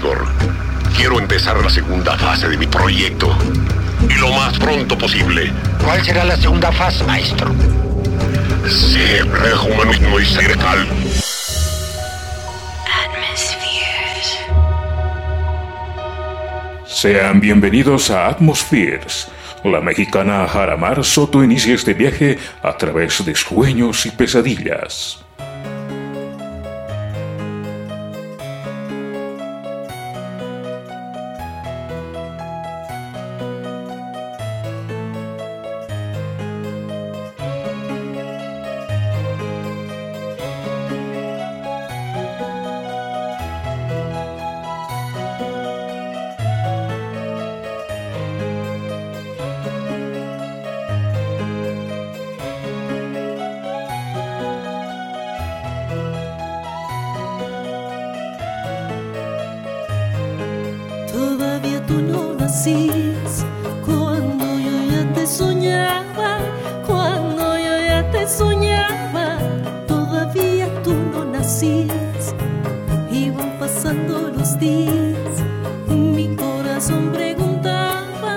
Igor. Quiero empezar la segunda fase de mi proyecto. Y lo más pronto posible. ¿Cuál será la segunda fase, maestro? Se rehumanismo y secretal. Sean bienvenidos a Atmospheres. La mexicana Jaramar Soto inicia este viaje a través de sueños y pesadillas. Todavía tú no nacís cuando yo ya te soñaba, cuando yo ya te soñaba. Todavía tú no nacís, iban pasando los días. Mi corazón preguntaba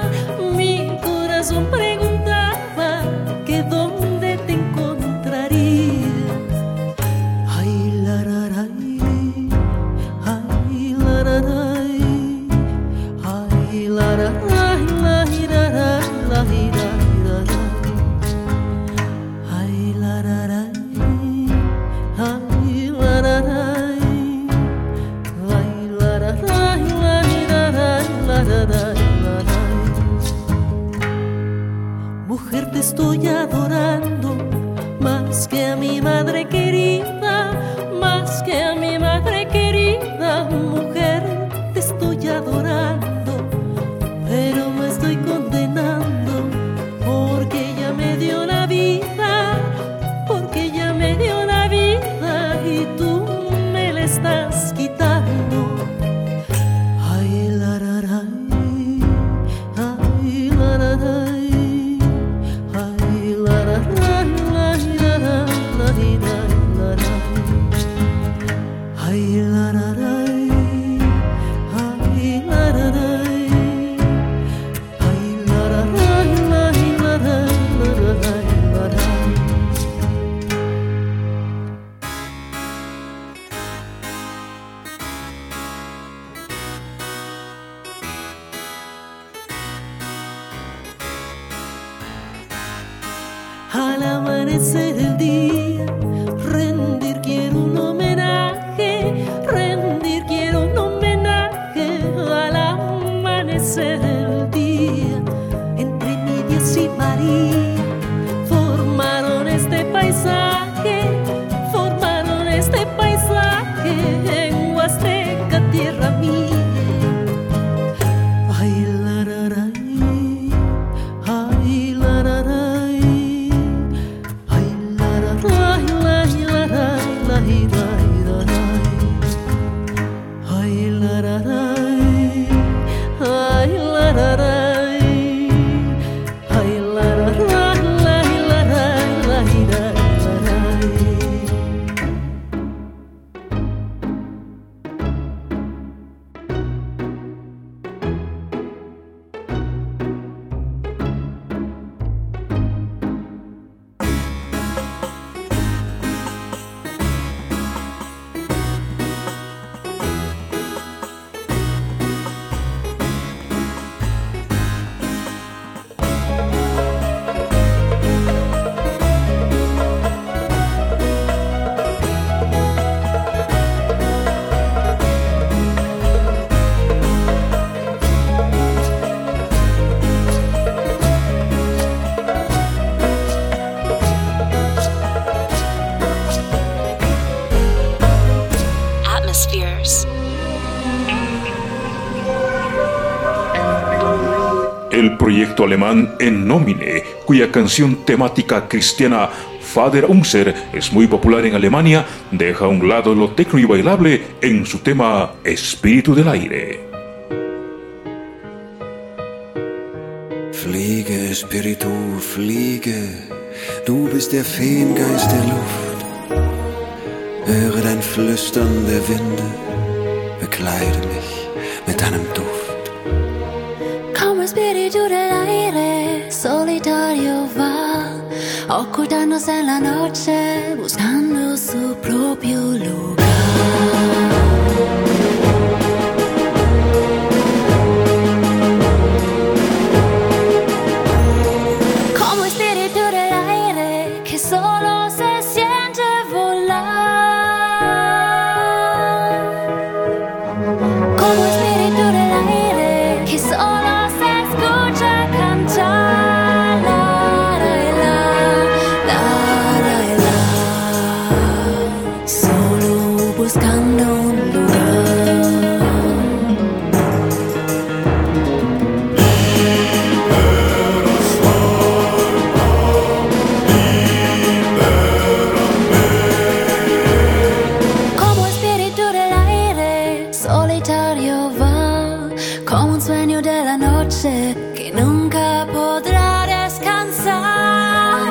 que dónde te encontraría. Ay, la, la, la, ay, la, la, la. Mujer, te estoy adorando más que a mi madre querida, más que a mi madre querida. Mujer, te estoy adorando, pero me estoy condenando porque ella me dio la vida, porque ella me dio la vida y tú me la estás quitando. Ay, la, la, la, ay, la, la, la. Al amanecer el día, rendir quiero un homenaje, rendir quiero un homenaje. Al amanecer el día, entre Medias y María, formaron este paisaje en Huasteca, tierra mía. Ay, la, la, la, ay, la, la, la. El proyecto alemán En Nomine, cuya canción temática cristiana Vater Unser es muy popular en Alemania, deja a un lado lo tecno y bailable en su tema Espíritu del Aire. Fliege, Espíritu, fliege, du bist der Feengeist der Luft. Höre dein Flüstern der Winde, bekleide mich deinem Duft. Como espíritu del aire, solitario va, ocultándose en la noche, buscando su propio lugar. Como espíritu del aire que solo se siente volar. Como espíritu del aire que solo se escucha cantar. La, la, la, la, la, la. Solo buscando un lugar. Como espíritu del aire solitario va, como un sueño de la noche que nunca podrá descansar,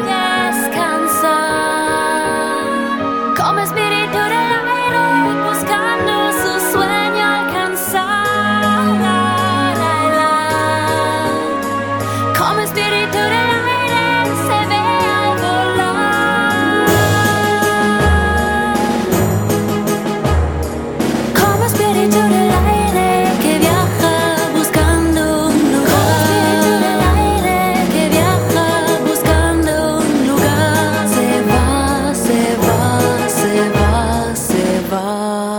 descansar. Como espíritu del aire buscando su sueño alcanzar. La, la, la. Como espíritu del aire se ve al volar. Como espíritu del aire que viaja buscando un lugar. Como espíritu del aire que viaja buscando un lugar. Se va, se va, se va, se va.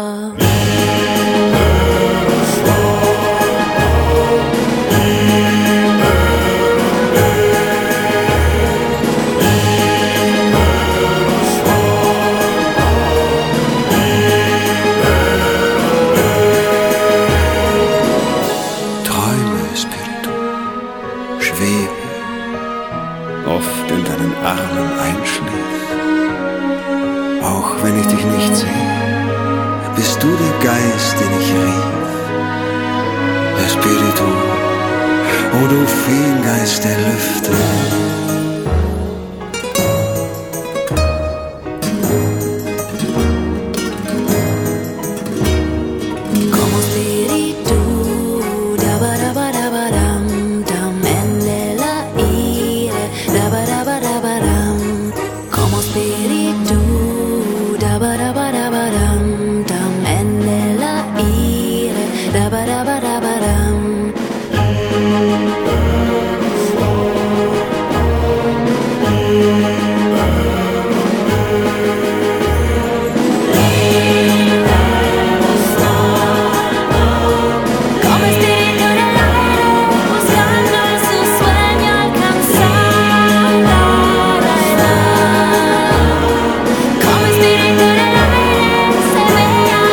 Träume, Spiritu, schwebe, oft in deinen Armen einschläf. Auch wenn ich dich nicht sehe, bist du der Geist, den ich rief. Espiritu, o du Feengeist der Lüfte. Como espíritu, dabarabarabadam, dam, en el aire, dabarabarabadam. Como espíritu, dabarabarabadam, dam, en el aire, dabarabarabadam. Como espíritu del aire buscando su sueño alcanzar. La, la, la. Como espíritu del aire se ve al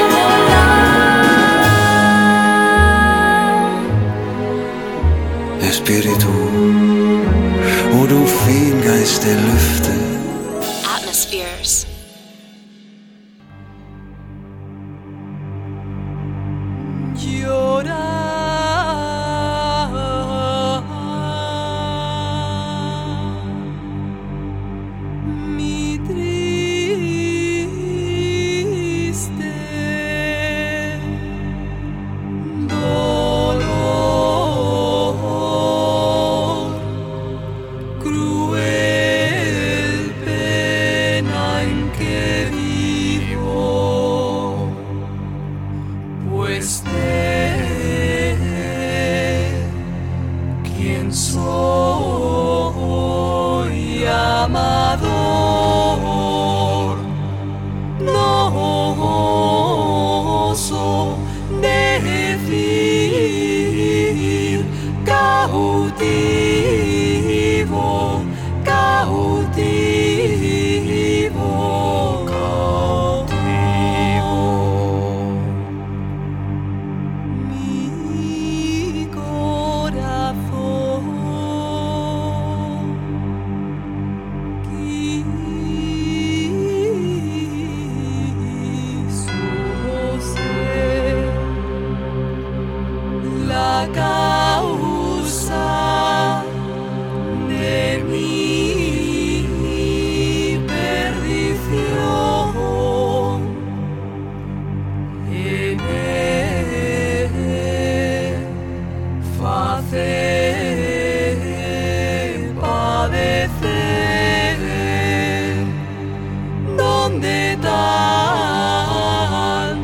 volar. Espiritu, o du Feengeist der Lüfte. Atmospheres. Mi triste dolor, cruel pena en que vivo, pues de quién soy amador, no oso decir cautivo, cautivo, cautivo. de tan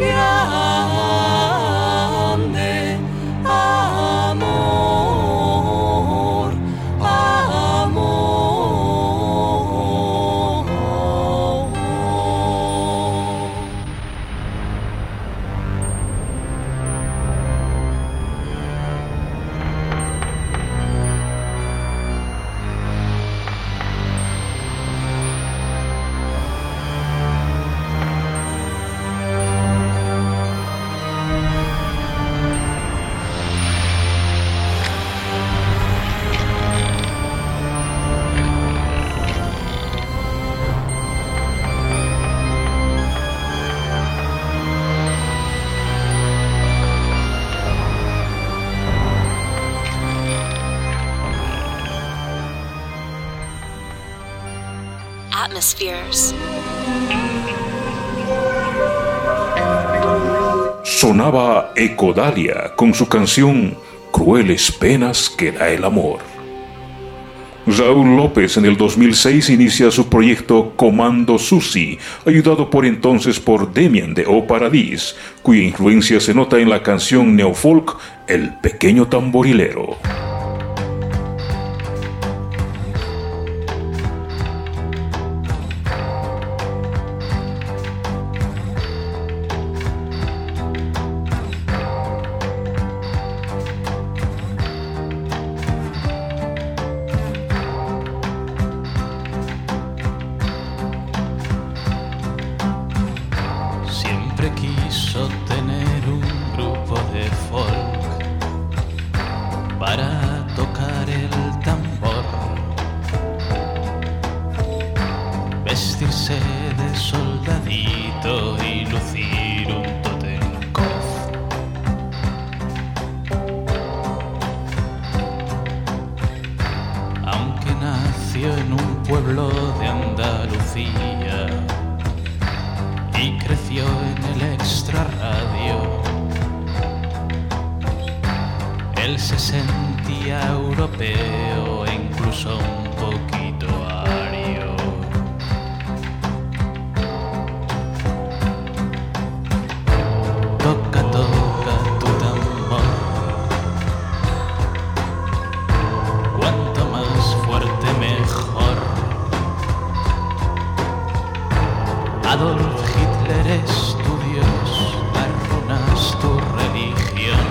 grande amor, amor. Atmospheres. Sonaba Ecodalia con su canción Crueles penas que da el amor. Raúl López en el 2006 inicia su proyecto Comando Susi, ayudado por entonces por Demian de O Paradis, cuya influencia se nota en la canción neofolk El Pequeño Tamborilero. Siempre quiso tener un grupo de folk para tocar el tambor, vestirse de soldadito y lucir un Totenkopf. Aunque nació en un pueblo de Andalucía y creció en el extrarradio, él se sentía europeo e incluso un poquito ario. Toca, toca tu tambor, cuanto más fuerte mejor. Adolf Hitler es tu Dios, las runas tu religión.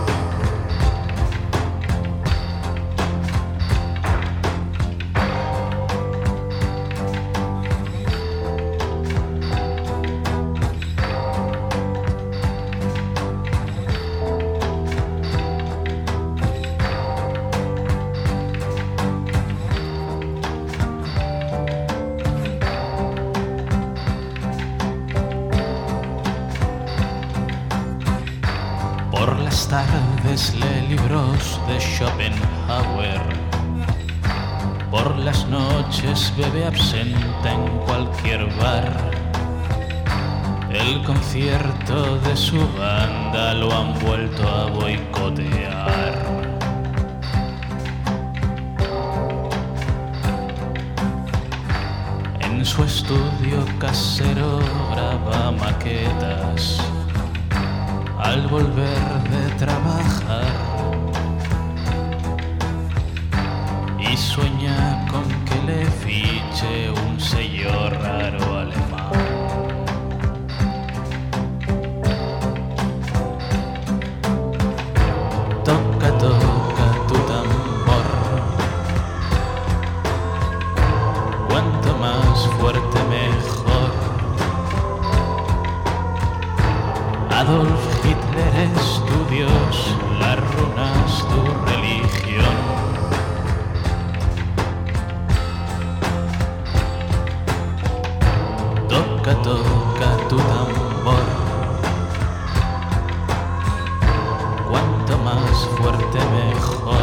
Por las tardes lee libros de Schopenhauer, por las noches bebe absenta en cualquier bar. El concierto de su banda lo han vuelto a boicotear. En su estudio casero graba maquetas al volver de trabajar y sueña con que le fiche un sello raro alemán. Toca, toca tu tambor, cuanto más fuerte mejor. Adolf Hitler es tu Dios, las runas tu religión. Toca, toca tu tambor, cuanto más fuerte mejor.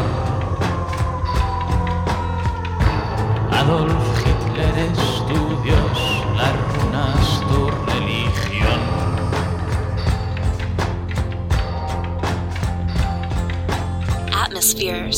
Adolf Hitler es tu Dios, las runas tu religión. Atmospheres.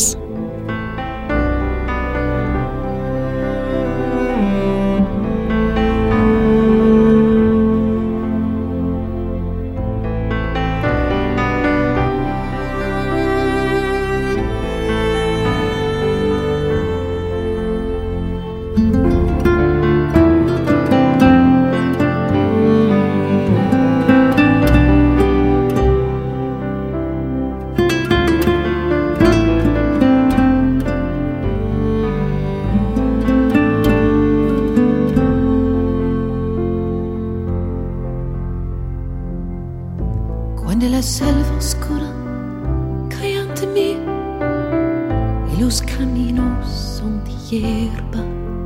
Cuando la selva oscura cae ante mí y los caminos son de hierba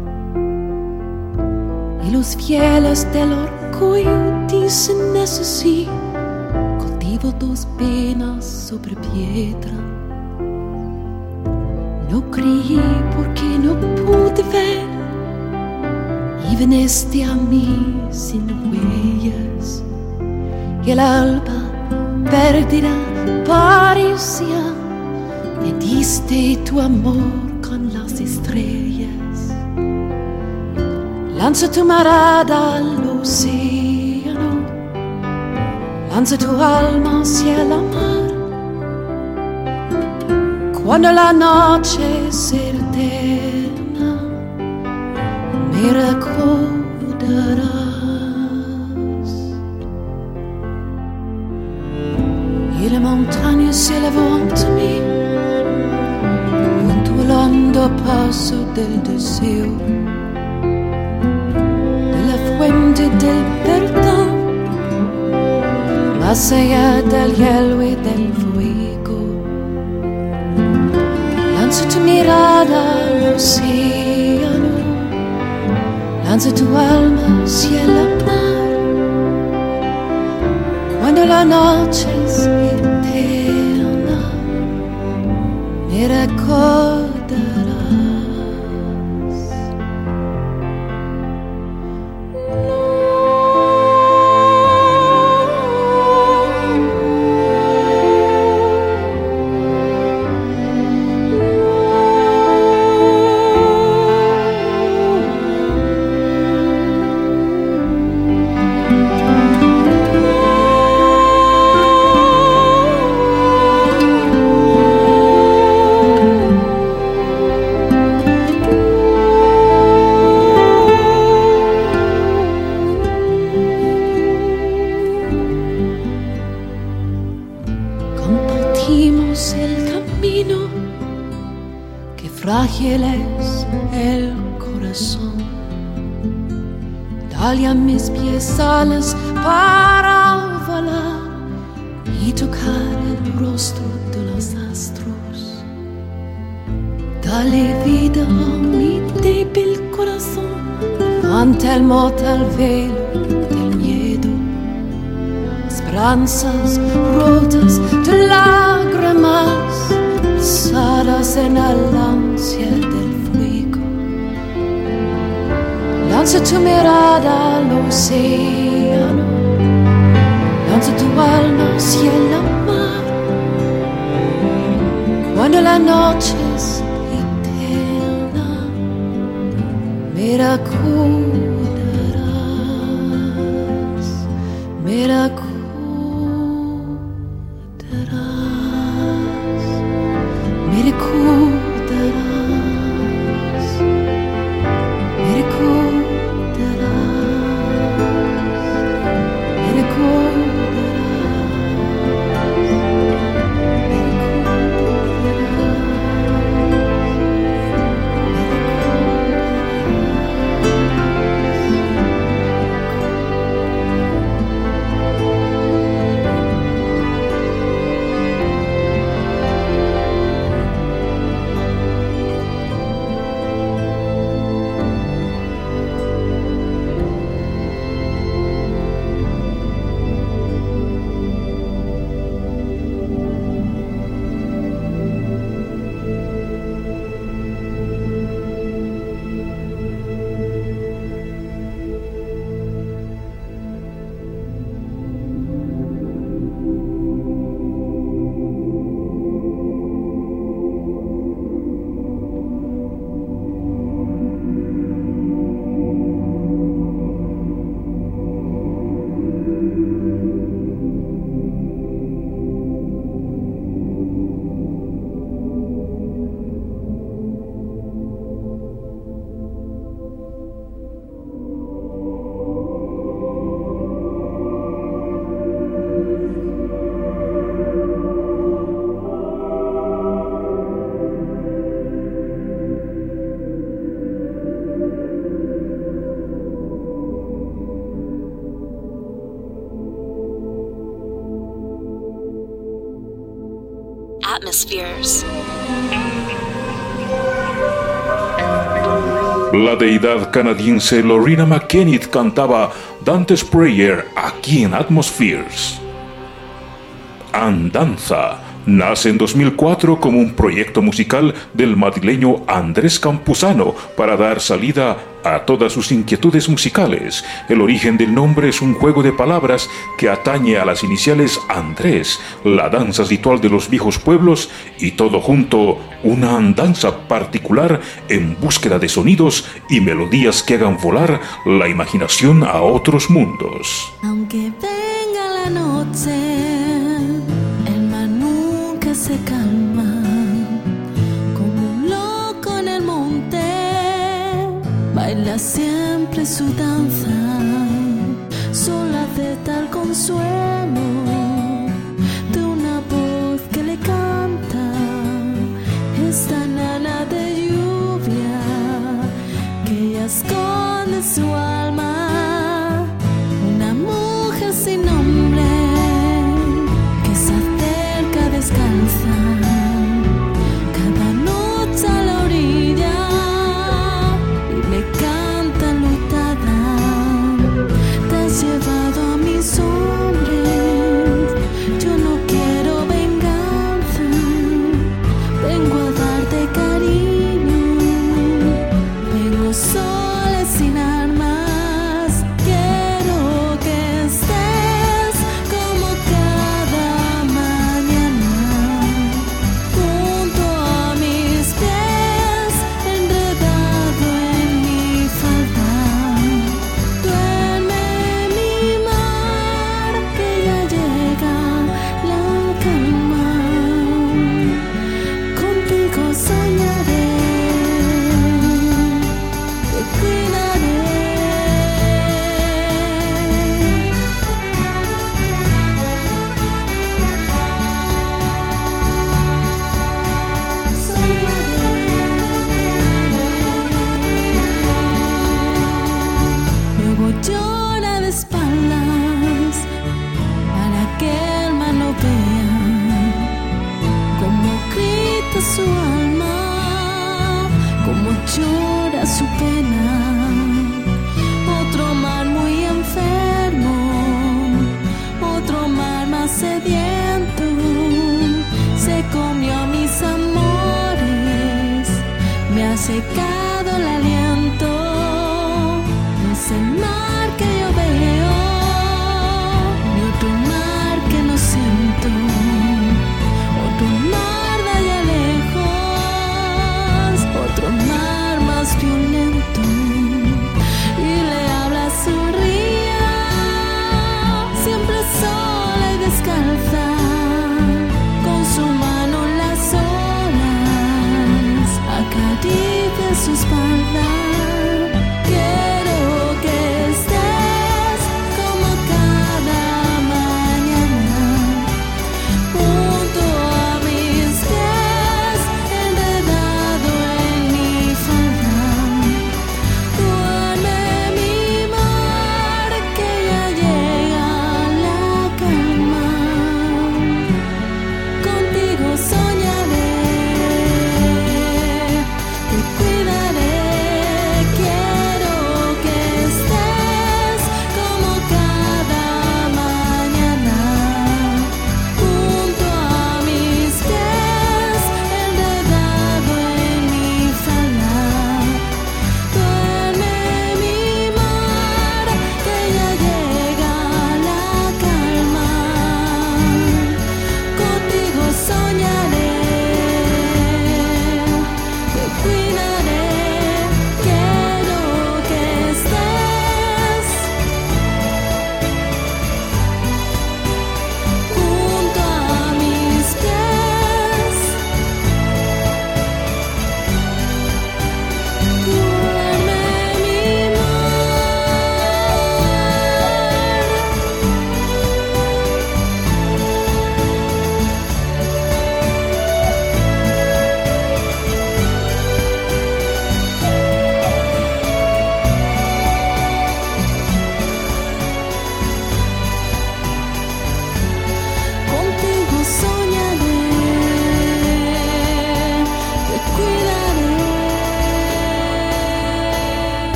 y los fieles del orgullo dicen eso sí, cultivo dos penas sobre piedra. No creí porque no pude ver y veniste a mí sin huellas y el alba perdida parecía. Me diste tu amor con las estrellas. Lanza tu mirada al océano, lanza tu alma hacia la mar. Cuando la noche se eterna, me recordarás. Y la montaña se elevó ante mí, junto al hondo paso del deseo, de la fuente del perdón, más allá del hielo y del fuego. Lanza tu mirada al océano, lanza tu alma hacia la mar. Cuando la noche es eterna, me recordarás. Frágil es el corazón, dale a mis pies alas para volar y tocar el rostro de los astros. Dale vida a mi débil corazón ante el mortal velo del miedo. Esperanzas rotas de lágrimas alzadas en el ansia del fuego. Lanza tu mirada al océano, lanza tu alma hacia la mar. Cuando la noche es eterna, me recordarás, me recordarás. Me recordarás. atmospheres. La deidad canadiense Lorena McKennitt cantaba Dante's Prayer aquí en Atmospheres. Andanza nace en 2004 como un proyecto musical del madrileño Andrés Campuzano para dar salida a todas sus inquietudes musicales. El origen del nombre es un juego de palabras que atañe a las iniciales Andrés, la danza ritual de los viejos pueblos, y todo junto una andanza particular en búsqueda de sonidos y melodías que hagan volar la imaginación a otros mundos. Aunque venga la noche, se calma, como un loco en el monte, baila siempre su danza, sola de tal consuelo, de una voz que le canta, esta nana de lluvia, que ella esconde su alma, una mujer sin nombre, descansa cada noche a la orilla y me canta enlutada. Te has llevado a mis hombres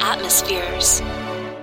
Atmospheres.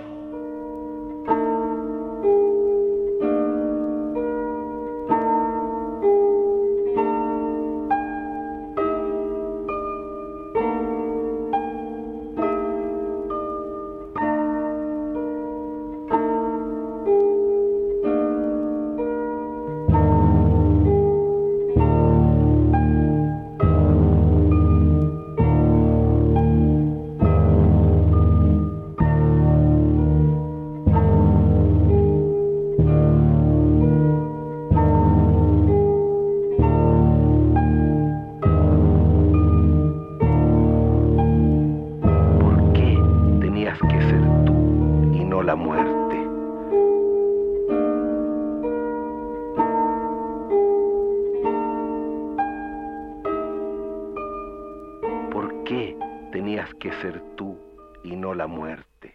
La muerte. ¿Por qué tenías que ser tú y no la muerte?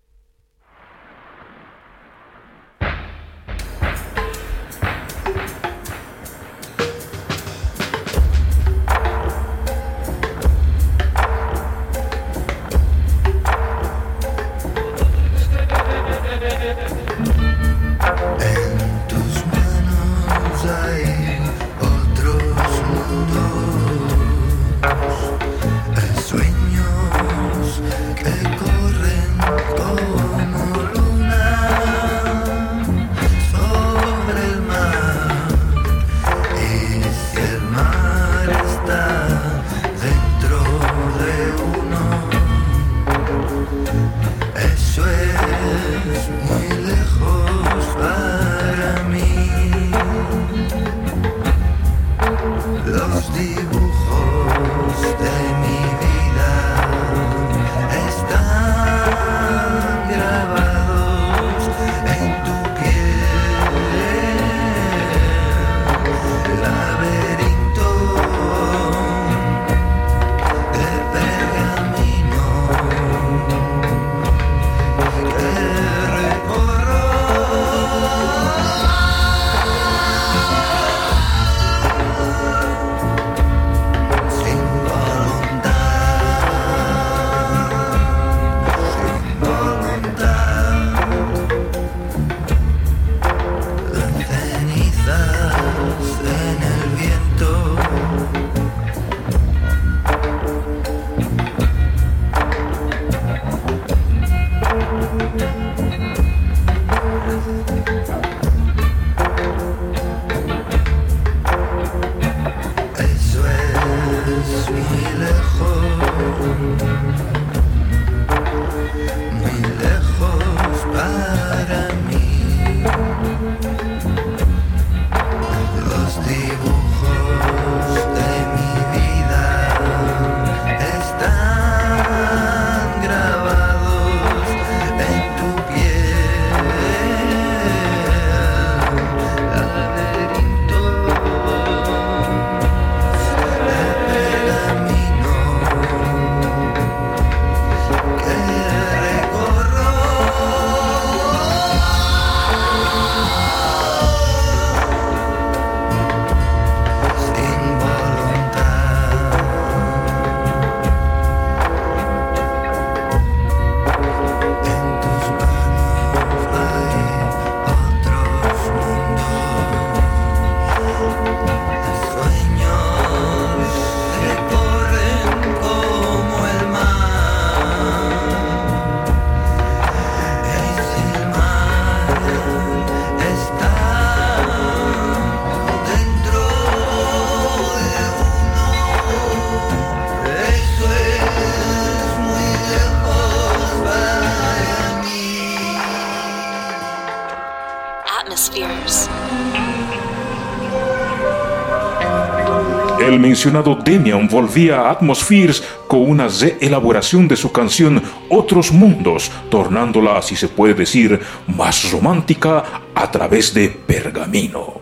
El mencionado Demian volvía a Atmospheres con una reelaboración de su canción Otros Mundos, tornándola, si se puede decir, más romántica a través de Pergamino.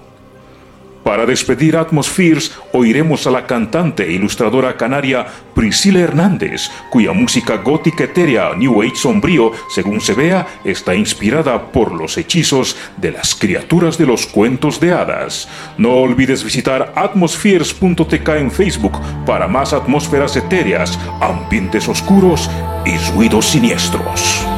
Para despedir Atmospheres, oiremos a la cantante e ilustradora canaria Priscila Hernández, cuya música gótica etérea New Age sombrío, según se vea, está inspirada por los hechizos de las criaturas de los cuentos de hadas. No olvides visitar atmospheres.tk en Facebook para más atmósferas etéreas, ambientes oscuros y ruidos siniestros.